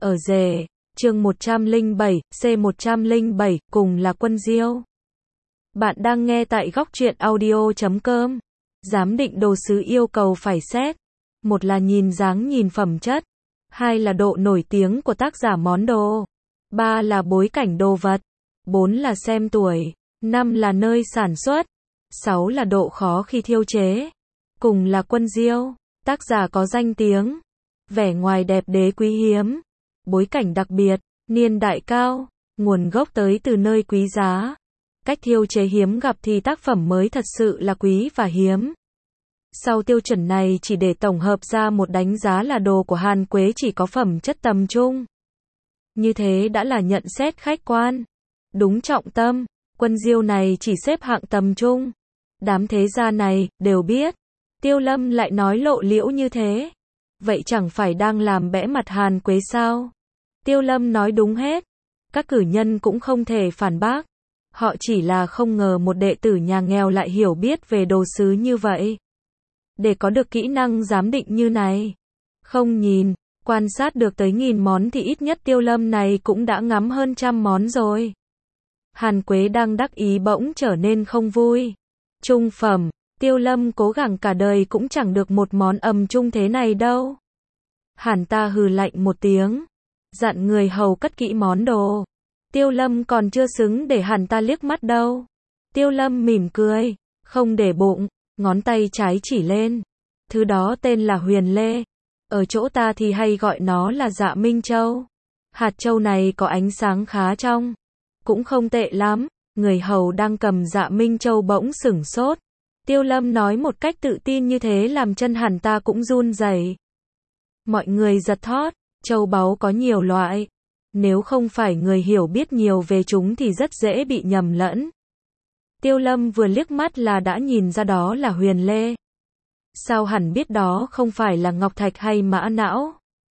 Ở rể, chương 107, C107, cùng là Quân Diêu. Bạn đang nghe tại góc truyện audio.com. Giám định đồ sứ yêu cầu phải xét. Một là nhìn dáng nhìn phẩm chất. Hai là độ nổi tiếng của tác giả món đồ. Ba là bối cảnh đồ vật. Bốn là xem tuổi. Năm là nơi sản xuất. Sáu là độ khó khi thiêu chế. Cùng là Quân Diêu. Tác giả có danh tiếng. Vẻ ngoài đẹp đẽ quý hiếm. Bối cảnh đặc biệt, niên đại cao, nguồn gốc tới từ nơi quý giá. Cách thiêu chế hiếm gặp thì tác phẩm mới thật sự là quý và hiếm. Sau tiêu chuẩn này chỉ để tổng hợp ra một đánh giá là đồ của Hàn Quế chỉ có phẩm chất tầm trung. Như thế đã là nhận xét khách quan. Đúng trọng tâm, Quân Diêu này chỉ xếp hạng tầm trung. Đám thế gia này, đều biết. Tiêu Lâm lại nói lộ liễu như thế. Vậy chẳng phải đang làm bẽ mặt Hàn Quế sao? Tiêu Lâm nói đúng hết. Các cử nhân cũng không thể phản bác. Họ chỉ là không ngờ một đệ tử nhà nghèo lại hiểu biết về đồ sứ như vậy. Để có được kỹ năng giám định như này. Không nhìn, quan sát được tới 1000 món thì ít nhất Tiêu Lâm này cũng đã ngắm hơn 100 món rồi. Hàn Quế đang đắc ý bỗng trở nên không vui. Trung phẩm, Tiêu Lâm cố gắng cả đời cũng chẳng được một món trung thế này đâu. Hàn ta hừ lạnh một tiếng. Dặn người hầu cất kỹ món đồ. Tiêu Lâm còn chưa xứng để Hàn ta liếc mắt đâu. Tiêu Lâm mỉm cười, không để bụng, ngón tay trái chỉ lên. Thứ đó tên là huyền lê. Ở chỗ ta thì hay gọi nó là dạ minh châu. Hạt châu này có ánh sáng khá trong. Cũng không tệ lắm. Người hầu đang cầm dạ minh châu bỗng sửng sốt. Tiêu Lâm nói một cách tự tin như thế làm chân Hàn ta cũng run rẩy. Mọi người giật thót. Châu báu có nhiều loại. Nếu không phải người hiểu biết nhiều về chúng thì rất dễ bị nhầm lẫn. Tiêu Lâm vừa liếc mắt là đã nhìn ra đó là huyền lê. Sao hẳn biết đó không phải là ngọc thạch hay mã não?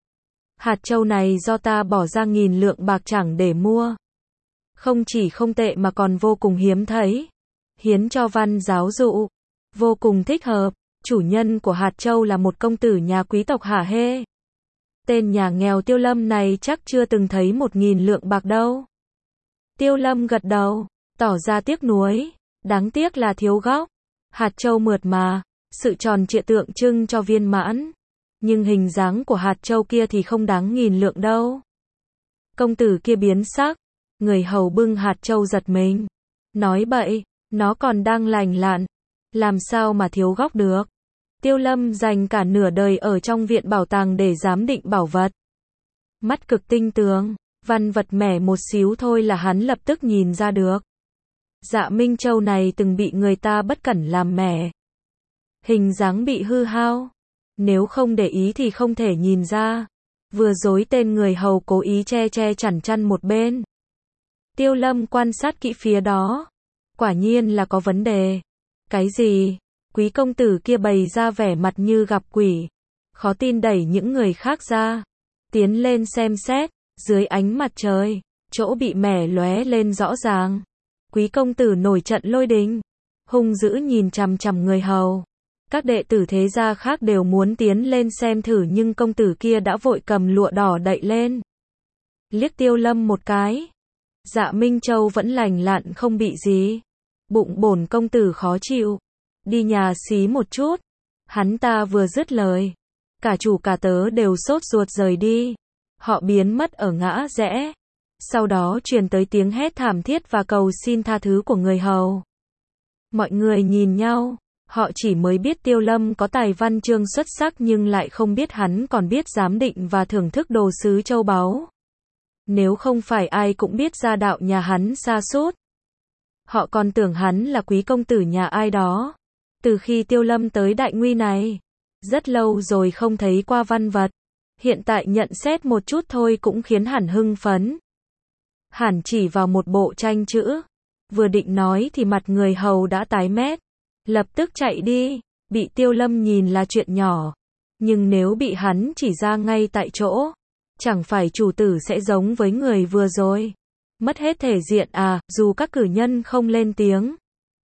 Hạt châu này do ta bỏ ra 1000 lượng bạc chẳng để mua. Không chỉ không tệ mà còn vô cùng hiếm thấy. Hiến cho văn giáo dụ. Vô cùng thích hợp. Chủ nhân của hạt châu là một công tử nhà quý tộc hả hê. Tên nhà nghèo Tiêu Lâm này chắc chưa từng thấy 1000 lượng bạc đâu. Tiêu Lâm gật đầu, tỏ ra tiếc nuối. Đáng tiếc là thiếu góc. Hạt châu mượt mà, sự tròn trịa tượng trưng cho viên mãn. Nhưng hình dáng của hạt châu kia thì không đáng 1000 lượng đâu. Công tử kia biến sắc. Người hầu bưng hạt châu giật mình. Nói bậy, nó còn đang lành lặn. Làm sao mà thiếu góc được? Tiêu Lâm dành cả nửa đời ở trong viện bảo tàng để giám định bảo vật. Mắt cực tinh tường, văn vật mẻ một xíu thôi là hắn lập tức nhìn ra được. Dạ minh châu này từng bị người ta bất cẩn làm mẻ. Hình dáng bị hư hao. Nếu không để ý thì không thể nhìn ra. Vừa rồi tên người hầu cố ý che chắn chăn một bên. Tiêu Lâm quan sát kỹ phía đó. Quả nhiên là có vấn đề. Cái gì? Quý công tử kia bày ra vẻ mặt như gặp quỷ. Khó tin đẩy những người khác ra. Tiến lên xem xét. Dưới ánh mặt trời, chỗ bị mẻ lóe lên rõ ràng. Quý công tử nổi trận lôi đình. Hung dữ nhìn chằm chằm người hầu. Các đệ tử thế gia khác đều muốn tiến lên xem thử nhưng công tử kia đã vội cầm lụa đỏ đậy lên. Liếc Tiêu Lâm một cái. Dạ Minh Châu vẫn lành lặn không bị gì. Bụng bổn công tử khó chịu. Đi nhà xí một chút. Hắn ta vừa dứt lời. Cả chủ cả tớ đều sốt ruột rời đi. Họ biến mất ở ngã rẽ. Sau đó truyền tới tiếng hét thảm thiết và cầu xin tha thứ của người hầu. Mọi người nhìn nhau. Họ chỉ mới biết Tiêu Lâm có tài văn chương xuất sắc nhưng lại không biết hắn còn biết giám định và thưởng thức đồ sứ châu báu. Nếu không phải ai cũng biết gia đạo nhà hắn sa sút. Họ còn tưởng hắn là quý công tử nhà ai đó. Từ khi Tiêu Lâm tới Đại Nguy này, rất lâu rồi không thấy qua văn vật. Hiện tại nhận xét một chút thôi cũng khiến hẳn hưng phấn. Hẳn chỉ vào một bộ tranh chữ. Vừa định nói thì mặt người hầu đã tái mét. Lập tức chạy đi. Bị Tiêu Lâm nhìn là chuyện nhỏ. Nhưng nếu bị hắn chỉ ra ngay tại chỗ, chẳng phải chủ tử sẽ giống với người vừa rồi. Mất hết thể diện à, dù các cử nhân không lên tiếng.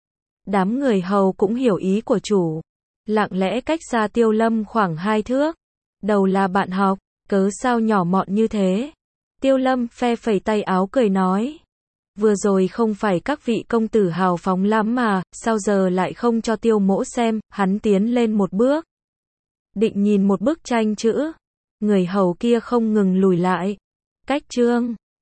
Đám người hầu cũng hiểu ý của chủ. Lặng lẽ cách xa Tiêu Lâm khoảng 2 thước. Đầu là bạn học, cớ sao nhỏ mọn như thế. Tiêu Lâm phe phẩy tay áo cười nói. Vừa rồi không phải các vị công tử hào phóng lắm mà, sao giờ lại không cho Tiêu mỗ xem, hắn tiến lên một bước. Định nhìn một bức tranh chữ. Người hầu kia không ngừng lùi lại. Cách chương